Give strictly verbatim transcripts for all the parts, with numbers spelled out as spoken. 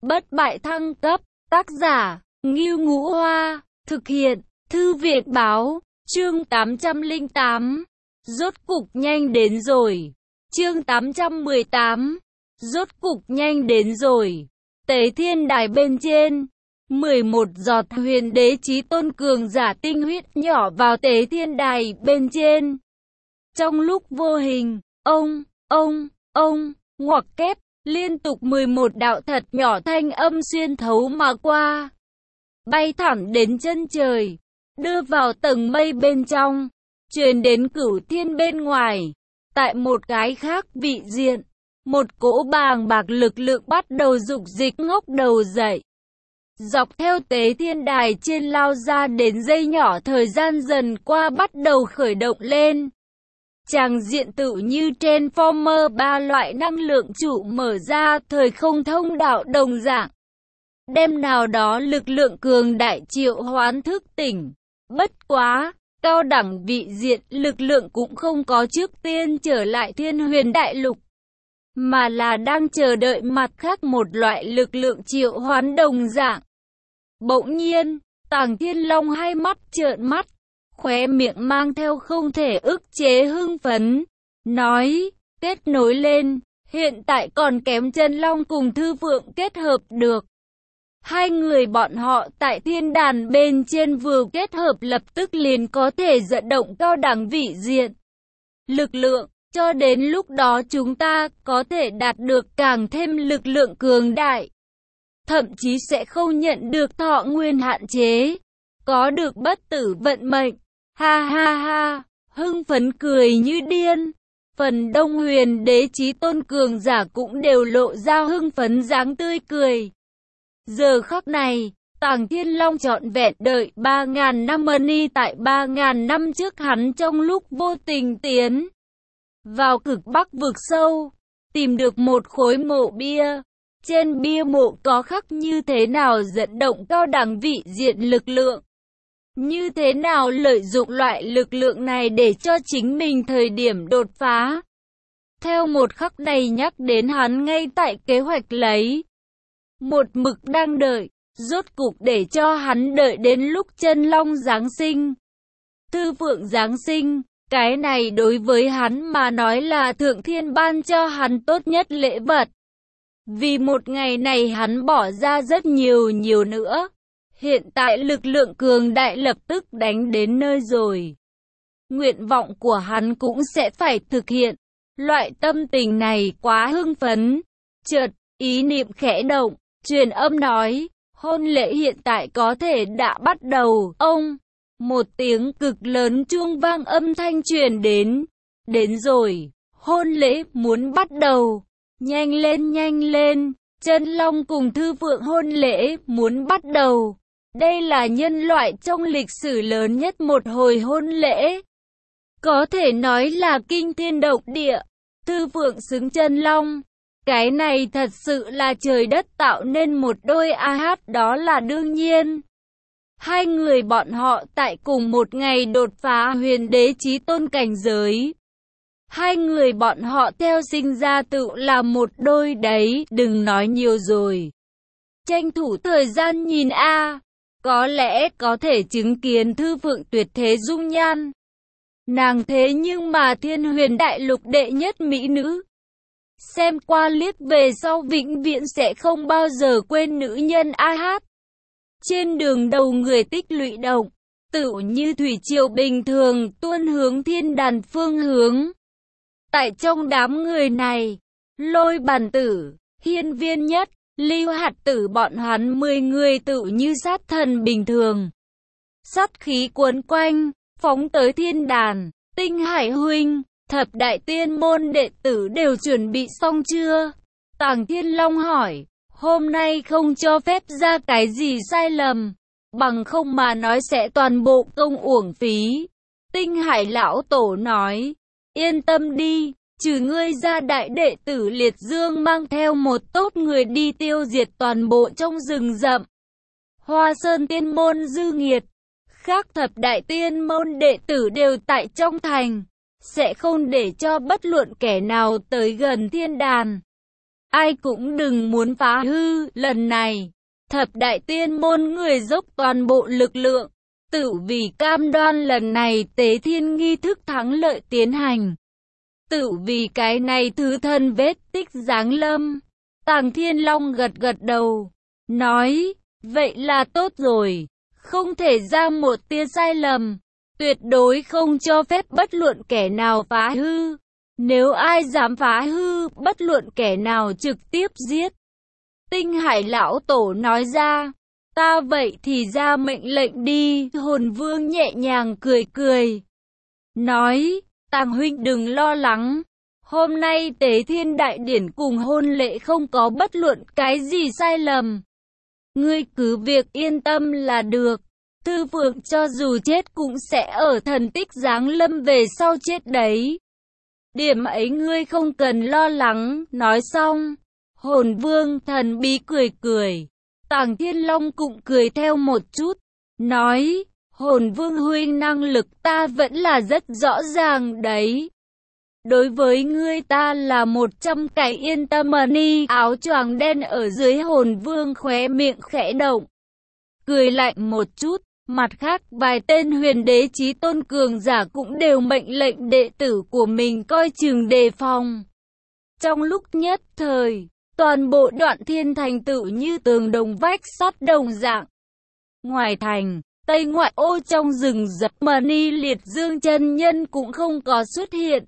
bất bại thăng cấp, tác giả, Ngưu Ngũ Hoa, thực hiện, Thư viện Báo, chương tám trăm lẻ tám, rốt cục nhanh đến rồi, chương tám trăm mười tám, rốt cục nhanh đến rồi, Tế Thiên Đài bên trên, mười một giọt huyền đế chí tôn cường giả tinh huyết nhỏ vào Tế Thiên Đài bên trên. Trong lúc vô hình, ông, ông, ông, ngoặc kép, liên tục mười một đạo thật nhỏ thanh âm xuyên thấu mà qua, bay thẳng đến chân trời, đưa vào tầng mây bên trong, truyền đến cửu thiên bên ngoài. Tại một cái khác vị diện, một cỗ bàng bạc lực lượng bắt đầu dục dịch ngóc đầu dậy, dọc theo Tế Thiên Đài trên lao ra đến dây nhỏ, thời gian dần qua bắt đầu khởi động lên. Tràng diện tự như Transformer ba loại năng lượng trụ mở ra, thời không thông đạo đồng dạng, đem nào đó lực lượng cường đại triệu hoán thức tỉnh. Bất quá, cao đẳng vị diện lực lượng cũng không có trước tiên trở lại Thiên Huyền Đại Lục, mà là đang chờ đợi mặt khác một loại lực lượng triệu hoán đồng dạng. Bỗng nhiên, Tàng Thiên Long hai mắt trợn mắt, khóe miệng mang theo không thể ức chế hưng phấn, nói, kết nối lên, hiện tại còn kém Chân Long cùng Thư Vượng kết hợp được. Hai người bọn họ tại thiên đàn bên trên vừa kết hợp lập tức liền có thể dẫn động cao đẳng vị diện lực lượng, cho đến lúc đó chúng ta có thể đạt được càng thêm lực lượng cường đại, thậm chí sẽ không nhận được thọ nguyên hạn chế, có được bất tử vận mệnh. Ha ha ha, hưng phấn cười như điên. Phần đông huyền đế chí tôn cường giả cũng đều lộ ra hưng phấn dáng tươi cười. Giờ khắc này, Tàng Thiên Long trọn vẹn đợi ba ngàn năm money tại ba ngàn năm trước hắn trong lúc vô tình tiến vào cực bắc vực sâu, tìm được một khối mộ bia. Trên bia mộ có khắc như thế nào dẫn động cao đẳng vị diện lực lượng, như thế nào lợi dụng loại lực lượng này để cho chính mình thời điểm đột phá. Theo một khắc này nhắc đến hắn ngay tại kế hoạch lấy, một mực đang đợi, rốt cục để cho hắn đợi đến lúc Chân Long giáng sinh, Thư Vượng giáng sinh. Cái này đối với hắn mà nói là thượng thiên ban cho hắn tốt nhất lễ vật. Vì một ngày này hắn bỏ ra rất nhiều nhiều nữa. Hiện tại lực lượng cường đại lập tức đánh đến nơi rồi. Nguyện vọng của hắn cũng sẽ phải thực hiện. Loại tâm tình này quá hưng phấn. Chợt, ý niệm khẽ động, truyền âm nói, hôn lễ hiện tại có thể đã bắt đầu. Ông, một tiếng cực lớn chuông vang âm thanh truyền đến. Đến rồi, hôn lễ muốn bắt đầu. Nhanh lên nhanh lên, Chân Long cùng Thư Vượng hôn lễ muốn bắt đầu. Đây là nhân loại trong lịch sử lớn nhất một hồi hôn lễ, có thể nói là kinh thiên động địa. Thư Vượng xứng Chân Long, cái này thật sự là trời đất tạo nên một đôi a hát, đó là đương nhiên. Hai người bọn họ tại cùng một ngày đột phá huyền đế chí tôn cảnh giới. Hai người bọn họ theo sinh ra tự là một đôi đấy, đừng nói nhiều rồi. Tranh thủ thời gian nhìn a, có lẽ có thể chứng kiến Thư Vượng tuyệt thế dung nhan. Nàng thế nhưng mà Thiên Huyền Đại Lục đệ nhất mỹ nữ. Xem qua liếc về sau vĩnh viễn sẽ không bao giờ quên nữ nhân a hát. Trên đường đầu người tích lũy động, tự như thủy triều bình thường tuôn hướng thiên đàn phương hướng. Tại trong đám người này, Lôi Bàn Tử, Hiên Viên Nhất, Lưu Hạt Tử bọn hắn mười người tự như sát thần bình thường. Sát khí cuốn quanh, phóng tới thiên đàn. Tinh Hải huynh, thập đại tiên môn đệ tử đều chuẩn bị xong chưa? Tàng Thiên Long hỏi, hôm nay không cho phép ra cái gì sai lầm, bằng không mà nói sẽ toàn bộ công uổng phí. Tinh Hải lão tổ nói, yên tâm đi, trừ ngươi ra đại đệ tử Liệt Dương mang theo một tốt người đi tiêu diệt toàn bộ trong rừng rậm. Hoa Sơn tiên môn dư nghiệt, khác thập đại tiên môn đệ tử đều tại trong thành, sẽ không để cho bất luận kẻ nào tới gần thiên đàn. ai cũng đừng muốn phá hư. Lần này, thập đại tiên môn người dốc toàn bộ lực lượng, tự vì cam đoan lần này tế thiên nghi thức thắng lợi tiến hành. Tự vì cái này thứ thân vết tích giáng lâm. Tàng Thiên Long gật gật đầu, nói, vậy là tốt rồi, không thể ra một tia sai lầm, tuyệt đối không cho phép bất luận kẻ nào phá hư. Nếu ai dám phá hư, bất luận kẻ nào trực tiếp giết. Tinh Hải lão tổ nói ra, ta vậy thì ra mệnh lệnh đi. Hồn Vương nhẹ nhàng cười cười, nói, Tàng huynh đừng lo lắng, hôm nay Tế Thiên Đại Điển cùng hôn lễ không có bất luận cái gì sai lầm. Ngươi cứ việc yên tâm là được. Thư Phượng cho dù chết cũng sẽ ở thần tích giáng lâm về sau chết đấy. Điểm ấy ngươi không cần lo lắng. Nói xong, Hồn Vương thần bí cười cười. Tàng Thiên Long cũng cười theo một chút, nói, Hồn Vương huynh năng lực ta vẫn là rất rõ ràng đấy. Đối với ngươi ta là một trăm cái yên tâm. Ni áo choàng đen ở dưới Hồn Vương khóe miệng khẽ động, cười lạnh một chút. Mặt khác vài tên huyền đế chí tôn cường giả cũng đều mệnh lệnh đệ tử của mình coi chừng đề phòng. Trong lúc nhất thời, toàn bộ Đoạn Thiên thành tựu như tường đồng vách sắt đồng dạng. Ngoài thành, tây ngoại ô trong rừng rậm, Ni Liệt Dương chân nhân cũng không có xuất hiện.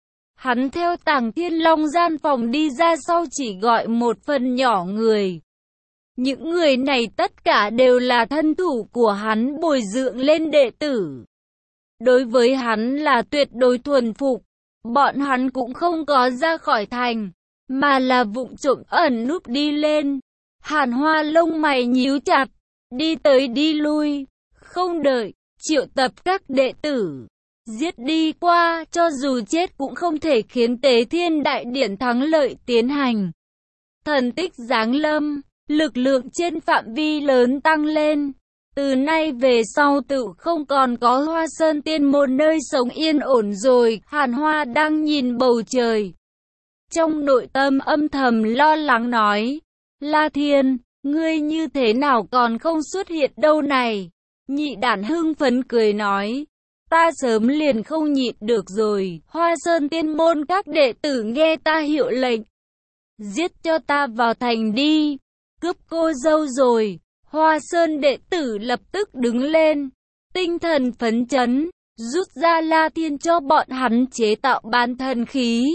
Hắn theo Tàng Thiên Long gian phòng đi ra sau chỉ gọi một phần nhỏ người. Những người này tất cả đều là thân thủ của hắn bồi dưỡng lên đệ tử. Đối với hắn là tuyệt đối thuần phục. Bọn hắn cũng không có ra khỏi thành, mà là vụng trộm ẩn núp đi lên. Hàn Hoa lông mày nhíu chặt, đi tới đi lui, không đợi, triệu tập các đệ tử, giết đi qua, cho dù chết cũng không thể khiến Tế Thiên Đại Điển thắng lợi tiến hành. Thần tích giáng lâm, lực lượng trên phạm vi lớn tăng lên. Từ nay về sau tự không còn có Hoa Sơn Tiên Môn nơi sống yên ổn rồi. Hàn Hoa đang nhìn bầu trời, trong nội tâm âm thầm lo lắng nói, La Thiên, ngươi như thế nào còn không xuất hiện đâu này? Nhị đản hưng phấn cười nói, ta sớm liền không nhịn được rồi. Hoa Sơn Tiên Môn các đệ tử nghe ta hiệu lệnh, giết cho ta vào thành đi, cướp cô dâu rồi. Hoa Sơn đệ tử lập tức đứng lên, tinh thần phấn chấn, rút ra La Thiên cho bọn hắn chế tạo bán thần khí,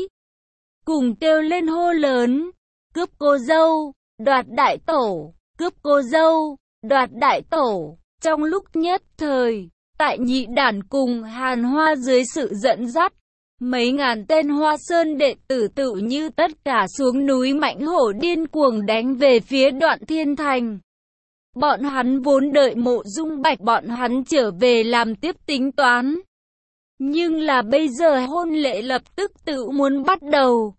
cùng kêu lên hô lớn, cướp cô dâu, đoạt đại tổ, cướp cô dâu, đoạt đại tổ. Trong lúc nhất thời, tại nhị đản cùng Hàn Hoa dưới sự dẫn dắt, mấy ngàn tên Hoa Sơn đệ tử tự như tất cả xuống núi mãnh hổ điên cuồng đánh về phía Đoạn Thiên Thành. Bọn hắn vốn đợi Mộ Dung Bạch bọn hắn trở về làm tiếp tính toán. Nhưng là bây giờ hôn lễ lập tức tự muốn bắt đầu.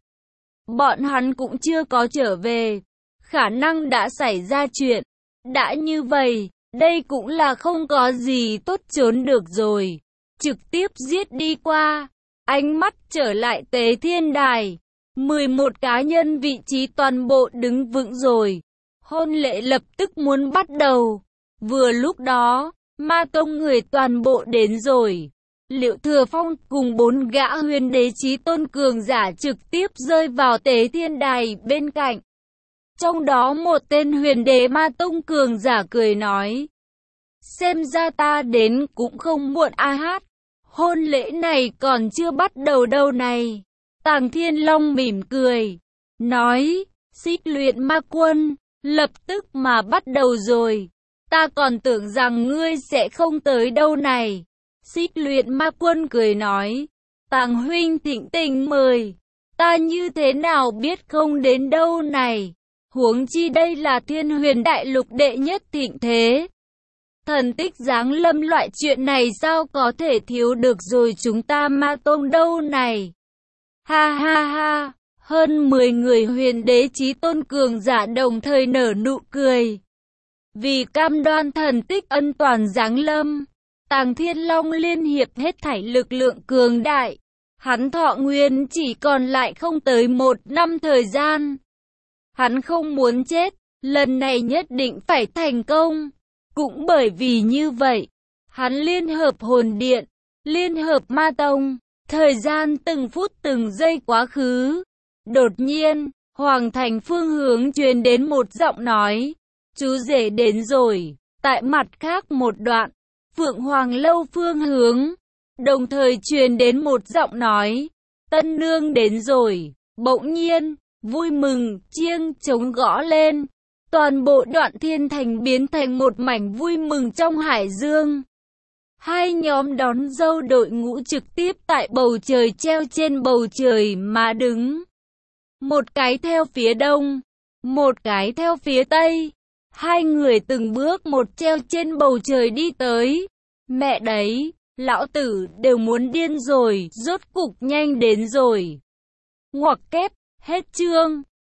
Bọn hắn cũng chưa có trở về, khả năng đã xảy ra chuyện. Đã như vậy, đây cũng là không có gì tốt trốn được rồi. Trực tiếp giết đi qua, ánh mắt trở lại Tế Thiên Đài. mười một cá nhân vị trí toàn bộ đứng vững rồi. Hôn lễ lập tức muốn bắt đầu. Vừa lúc đó, Ma Tông người toàn bộ đến rồi. Liệu Thừa Phong cùng bốn gã huyền đế chí tôn cường giả trực tiếp rơi vào Tế Thiên Đài bên cạnh. Trong đó một tên huyền đế Ma Tông cường giả cười nói, xem ra ta đến cũng không muộn a hát. Hôn lễ này còn chưa bắt đầu đâu này. Tàng Thiên Long mỉm cười, nói, Xích Luyện Ma Quân, lập tức mà bắt đầu rồi. Ta còn tưởng rằng ngươi sẽ không tới đâu này. Xích Luyện Ma Quân cười nói, Tàng huynh thịnh tình mời, ta như thế nào biết không đến đâu này. Huống chi đây là Thiên Huyền Đại Lục đệ nhất thịnh thế. Thần tích giáng lâm loại chuyện này sao có thể thiếu được rồi chúng ta Ma Tông đâu này. Ha ha ha, hơn mười người huyền đế chí tôn cường giả đồng thời nở nụ cười. Vì cam đoan thần tích ân toàn giáng lâm, Tàng Thiên Long liên hiệp hết thảy lực lượng cường đại. Hắn thọ nguyên chỉ còn lại không tới một năm thời gian. Hắn không muốn chết, lần này nhất định phải thành công. Cũng bởi vì như vậy, hắn liên hợp hồn điện, liên hợp ma tông, thời gian từng phút từng giây quá khứ. Đột nhiên, hoàng thành phương hướng truyền đến một giọng nói, chú rể đến rồi. Tại mặt khác một đoạn, Phượng Hoàng lâu phương hướng, đồng thời truyền đến một giọng nói, tân nương đến rồi. Bỗng nhiên, vui mừng, chiêng trống gõ lên. Toàn bộ Đoạn Thiên Thành biến thành một mảnh vui mừng trong hải dương. Hai nhóm đón dâu đội ngũ trực tiếp tại bầu trời treo trên bầu trời mà đứng. Một cái theo phía đông, một cái theo phía tây. Hai người từng bước một treo trên bầu trời đi tới. Mẹ đấy, lão tử đều muốn điên rồi, rốt cục nhanh đến rồi. Ngoặc kép, hết chương.